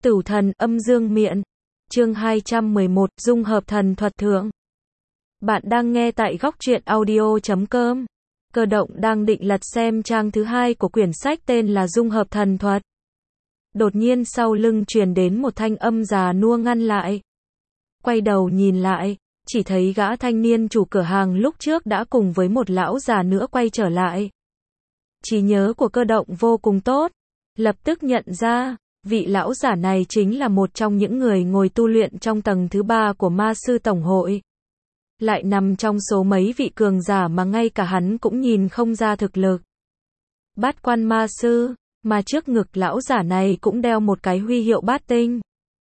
Tửu thần âm dương miện. Chương 211, dung hợp thần thuật thượng. Bạn đang nghe tại góc truyện audio.com. Cơ động đang định lật xem trang thứ 2 của quyển sách tên là Dung hợp thần thuật. Đột nhiên sau lưng truyền đến một thanh âm già nua ngăn lại. Quay đầu nhìn lại, chỉ thấy gã thanh niên chủ cửa hàng lúc trước đã cùng với một lão già nữa quay trở lại. Trí nhớ của Cơ động vô cùng tốt, lập tức nhận ra, vị lão giả này chính là một trong những người ngồi tu luyện trong tầng thứ 3 của ma sư tổng hội. Lại nằm trong số mấy vị cường giả mà ngay cả hắn cũng nhìn không ra thực lực. Bát quan ma sư, mà trước ngực lão giả này cũng đeo một cái huy hiệu bát tinh.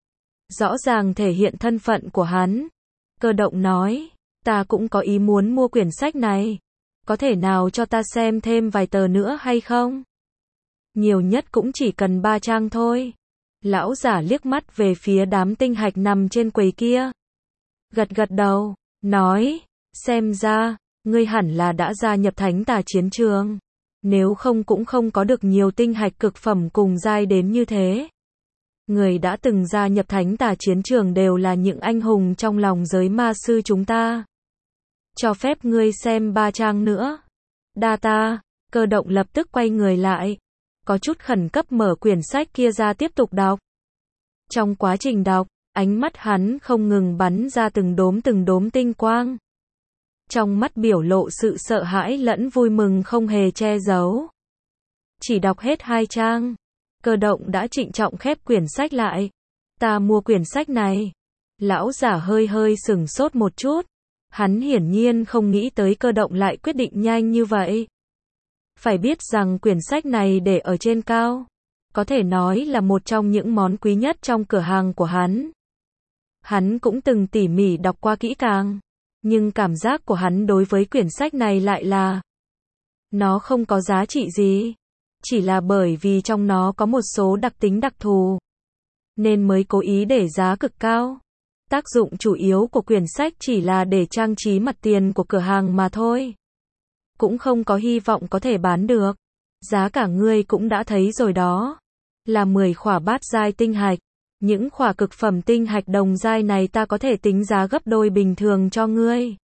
Rõ ràng thể hiện thân phận của hắn. Cơ động nói, ta cũng có ý muốn mua quyển sách này. Có thể nào cho ta xem thêm vài tờ nữa hay không? Nhiều nhất cũng chỉ cần 3 trang thôi. Lão giả liếc mắt về phía đám tinh hạch nằm trên quầy kia. Gật gật đầu, nói, xem ra, ngươi hẳn là đã gia nhập thánh tà chiến trường. Nếu không cũng không có được nhiều tinh hạch cực phẩm cùng giai đến như thế. Người đã từng gia nhập thánh tà chiến trường đều là những anh hùng trong lòng giới ma sư chúng ta. Cho phép ngươi xem 3 trang nữa. Đa ta. Cơ động lập tức quay người lại. Có chút khẩn cấp mở quyển sách kia ra tiếp tục đọc. Trong quá trình đọc, ánh mắt hắn không ngừng bắn ra từng đốm tinh quang. Trong mắt biểu lộ sự sợ hãi lẫn vui mừng không hề che giấu. Chỉ đọc hết 2 trang. Cơ động đã trịnh trọng khép quyển sách lại. Ta mua quyển sách này. Lão giả hơi sửng sốt một chút. Hắn hiển nhiên không nghĩ tới Cơ động lại quyết định nhanh như vậy. Phải biết rằng quyển sách này để ở trên cao. Có thể nói là một trong những món quý nhất trong cửa hàng của hắn. Hắn cũng từng tỉ mỉ đọc qua kỹ càng. Nhưng cảm giác của hắn đối với quyển sách này lại là nó không có giá trị gì. Chỉ là bởi vì trong nó có một số đặc tính đặc thù. Nên mới cố ý để giá cực cao. Tác dụng chủ yếu của quyển sách chỉ là để trang trí mặt tiền của cửa hàng mà thôi. Cũng không có hy vọng có thể bán được. Giá cả ngươi cũng đã thấy rồi đó. Là 10 khỏa bát giai tinh hạch. Những khỏa cực phẩm tinh hạch đồng giai này ta có thể tính giá gấp đôi bình thường cho ngươi.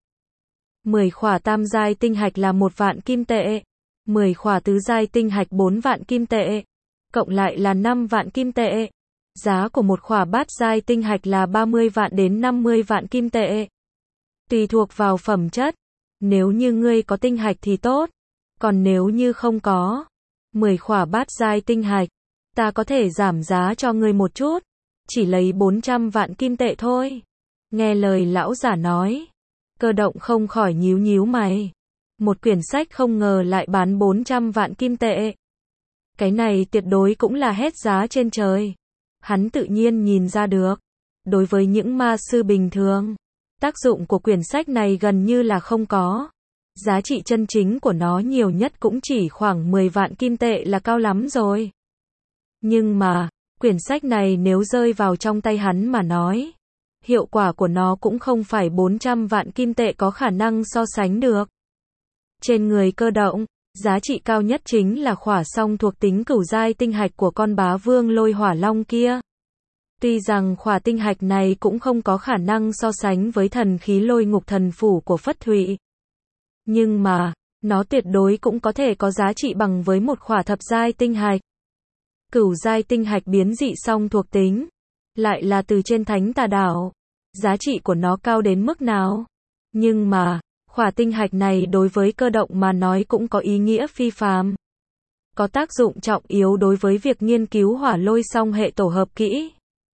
10 khỏa tam giai tinh hạch là 1 vạn kim tệ. 10 khỏa tứ giai tinh hạch 4 vạn kim tệ. Cộng lại là 5 vạn kim tệ. Giá của một khỏa bát giai tinh hạch là 30 vạn đến 50 vạn kim tệ. Tùy thuộc vào phẩm chất. Nếu như ngươi có tinh hạch thì tốt. Còn nếu như không có 10 khỏa bát giai tinh hạch, ta có thể giảm giá cho ngươi một chút. Chỉ lấy 400 vạn kim tệ thôi. Nghe lời lão giả nói. Cơ động không khỏi nhíu mày. Một quyển sách không ngờ lại bán 400 vạn kim tệ. Cái này tuyệt đối cũng là hết giá trên trời. Hắn tự nhiên nhìn ra được. Đối với những ma sư bình thường, tác dụng của quyển sách này gần như là không có. Giá trị chân chính của nó nhiều nhất cũng chỉ khoảng 10 vạn kim tệ là cao lắm rồi. Nhưng mà, quyển sách này nếu rơi vào trong tay hắn mà nói, hiệu quả của nó cũng không phải 400 vạn kim tệ có khả năng so sánh được. Trên người Cơ động, giá trị cao nhất chính là khỏa song thuộc tính cửu giai tinh hạch của con bá vương lôi hỏa long kia. Tuy rằng khỏa tinh hạch này cũng không có khả năng so sánh với thần khí lôi ngục thần phủ của Phất Thụy. Nhưng mà, nó tuyệt đối cũng có thể có giá trị bằng với một khỏa thập giai tinh hạch. Cửu giai tinh hạch biến dị song thuộc tính, lại là từ trên thánh tà đảo. Giá trị của nó cao đến mức nào? Nhưng mà, khỏa tinh hạch này đối với Cơ động mà nói cũng có ý nghĩa phi phàm. Có tác dụng trọng yếu đối với việc nghiên cứu hỏa lôi song hệ tổ hợp kỹ.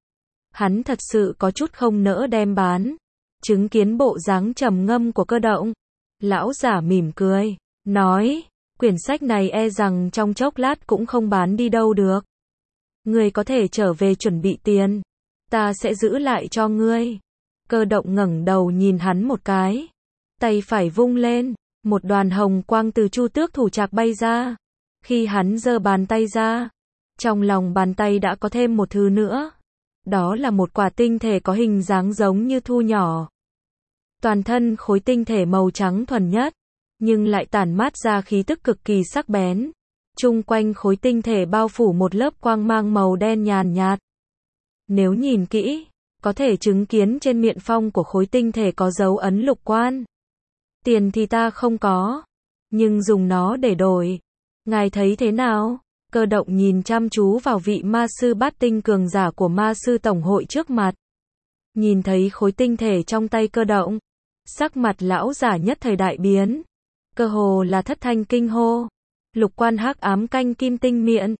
Hắn thật sự có chút không nỡ đem bán. Chứng kiến bộ dáng trầm ngâm của Cơ động, lão giả mỉm cười, nói, quyển sách này e rằng trong chốc lát cũng không bán đi đâu được. Ngươi có thể trở về chuẩn bị tiền. Ta sẽ giữ lại cho ngươi. Cơ động ngẩng đầu nhìn hắn một cái. Tay phải vung lên. Một đoàn hồng quang từ chu tước thủ trạc bay ra. Khi hắn giơ bàn tay ra, trong lòng bàn tay đã có thêm một thứ nữa. Đó là một quả tinh thể có hình dáng giống như thu nhỏ. Toàn thân khối tinh thể màu trắng thuần nhất, nhưng lại tản mát ra khí tức cực kỳ sắc bén. Chung quanh khối tinh thể bao phủ một lớp quang mang màu đen nhàn nhạt. Nếu nhìn kỹ, có thể chứng kiến trên miện phong của khối tinh thể có dấu ấn lục quan. Tiền thì ta không có, nhưng dùng nó để đổi. Ngài thấy thế nào? Cơ động nhìn chăm chú vào vị ma sư bát tinh cường giả của ma sư tổng hội trước mặt. Nhìn thấy khối tinh thể trong tay Cơ động, sắc mặt lão giả nhất thời đại biến. Cơ hồ là thất thanh kinh hô. Lục quan hắc ám canh kim tinh miện.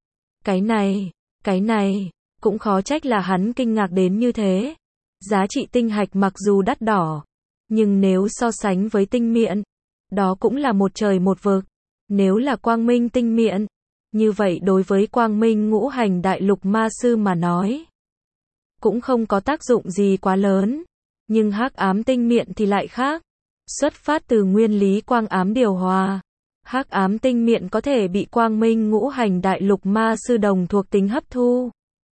Cái này, cũng khó trách là hắn kinh ngạc đến như thế. Giá trị tinh hạch mặc dù đắt đỏ, nhưng nếu so sánh với tinh miện, đó cũng là một trời một vực. Nếu là quang minh tinh miện, như vậy đối với quang minh ngũ hành đại lục ma sư mà nói, cũng không có tác dụng gì quá lớn. Nhưng hắc ám tinh miện thì lại khác. Xuất phát từ nguyên lý quang ám điều hòa, hắc ám tinh miện có thể bị quang minh ngũ hành đại lục ma sư đồng thuộc tính hấp thu.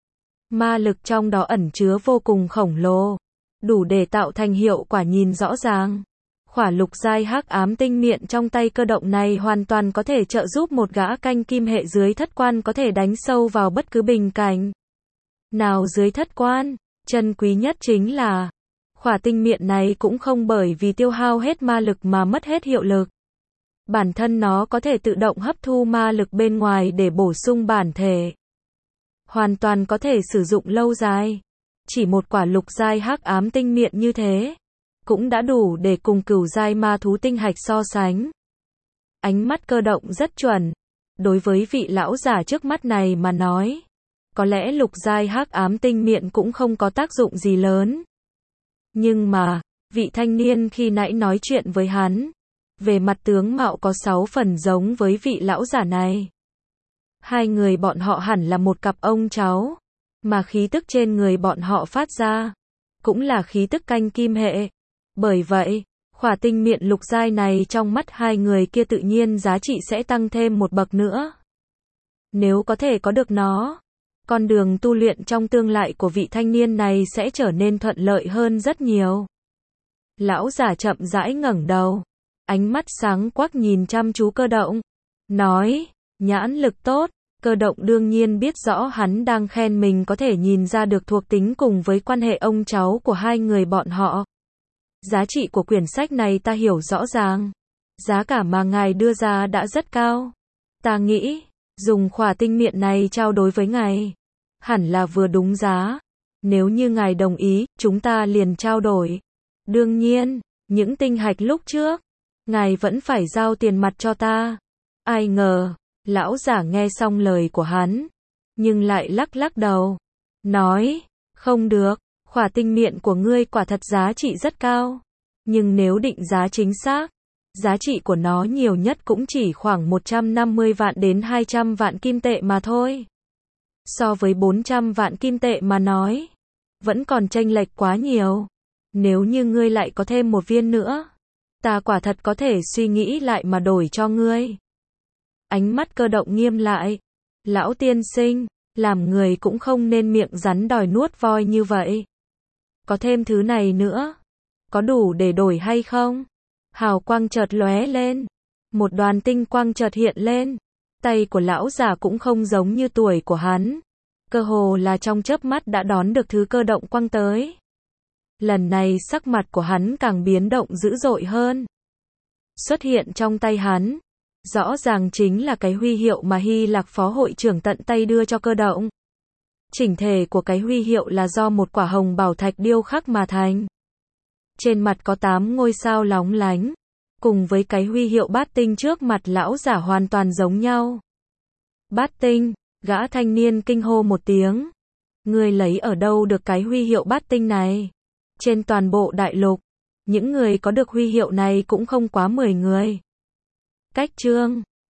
Ma lực trong đó ẩn chứa vô cùng khổng lồ, đủ để tạo thành hiệu quả nhìn rõ ràng. Khỏa lục giai hắc ám tinh miện trong tay Cơ động này hoàn toàn có thể trợ giúp một gã canh kim hệ dưới thất quan có thể đánh sâu vào bất cứ bình cảnh nào dưới thất quan. Chân quý nhất chính là khỏa tinh miện này cũng không bởi vì tiêu hao hết ma lực mà mất hết hiệu lực. Bản thân nó có thể tự động hấp thu ma lực bên ngoài để bổ sung bản thể. Hoàn toàn có thể sử dụng lâu dài. Chỉ một quả lục giai hắc ám tinh miện như thế, cũng đã đủ để cùng cửu giai ma thú tinh hạch so sánh. Ánh mắt Cơ động rất chuẩn. Đối với vị lão giả trước mắt này mà nói, có lẽ lục giai hắc ám tinh miện cũng không có tác dụng gì lớn. Nhưng mà, vị thanh niên khi nãy nói chuyện với hắn, về mặt tướng mạo có 6 phần giống với vị lão giả này. Hai người bọn họ hẳn là một cặp ông cháu, mà khí tức trên người bọn họ phát ra, cũng là khí tức canh kim hệ. Bởi vậy, khỏa tinh miện lục giai này trong mắt hai người kia tự nhiên giá trị sẽ tăng thêm một bậc nữa. Nếu có thể có được nó, con đường tu luyện trong tương lai của vị thanh niên này sẽ trở nên thuận lợi hơn rất nhiều. Lão giả chậm rãi ngẩng đầu, ánh mắt sáng quắc nhìn chăm chú Cơ động, nói, nhãn lực tốt. Cơ động đương nhiên biết rõ hắn đang khen mình có thể nhìn ra được thuộc tính cùng với quan hệ ông cháu của hai người bọn họ. Giá trị của quyển sách này ta hiểu rõ ràng. Giá cả mà ngài đưa ra đã rất cao. Ta nghĩ, dùng khỏa tinh miện này trao đổi với ngài, hẳn là vừa đúng giá. Nếu như ngài đồng ý, chúng ta liền trao đổi. Đương nhiên, những tinh hạch lúc trước, ngài vẫn phải giao tiền mặt cho ta. Ai ngờ, lão giả nghe xong lời của hắn, nhưng lại lắc lắc đầu, nói, không được, khỏa tinh miện của ngươi quả thật giá trị rất cao. Nhưng nếu định giá chính xác, giá trị của nó nhiều nhất cũng chỉ khoảng 150 vạn đến 200 vạn kim tệ mà thôi. So với 400 vạn kim tệ mà nói, vẫn còn chênh lệch quá nhiều. Nếu như ngươi lại có thêm một viên nữa, ta quả thật có thể suy nghĩ lại mà đổi cho ngươi. Ánh mắt Cơ động nghiêm lại. Lão tiên sinh, làm người cũng không nên miệng rắn đòi nuốt voi như vậy. Có thêm thứ này nữa, có đủ để đổi hay không? Hào quang chợt lóe lên, một đoàn tinh quang chợt hiện lên. Tay của lão già cũng không giống như tuổi của hắn, cơ hồ là trong chớp mắt đã đón được thứ Cơ động quăng tới. Lần này sắc mặt của hắn càng biến động dữ dội hơn. Xuất hiện trong tay hắn, rõ ràng chính là cái huy hiệu mà Hy Lạc phó hội trưởng tận tay đưa cho Cơ động. Chỉnh thể của cái huy hiệu là do một quả hồng bảo thạch điêu khắc mà thành. Trên mặt có 8 ngôi sao lóng lánh, cùng với cái huy hiệu bát tinh trước mặt lão giả hoàn toàn giống nhau. Bát tinh, gã thanh niên kinh hô một tiếng. Ngươi lấy ở đâu được cái huy hiệu bát tinh này? Trên toàn bộ đại lục, những người có được huy hiệu này cũng không quá 10 người. Cách chương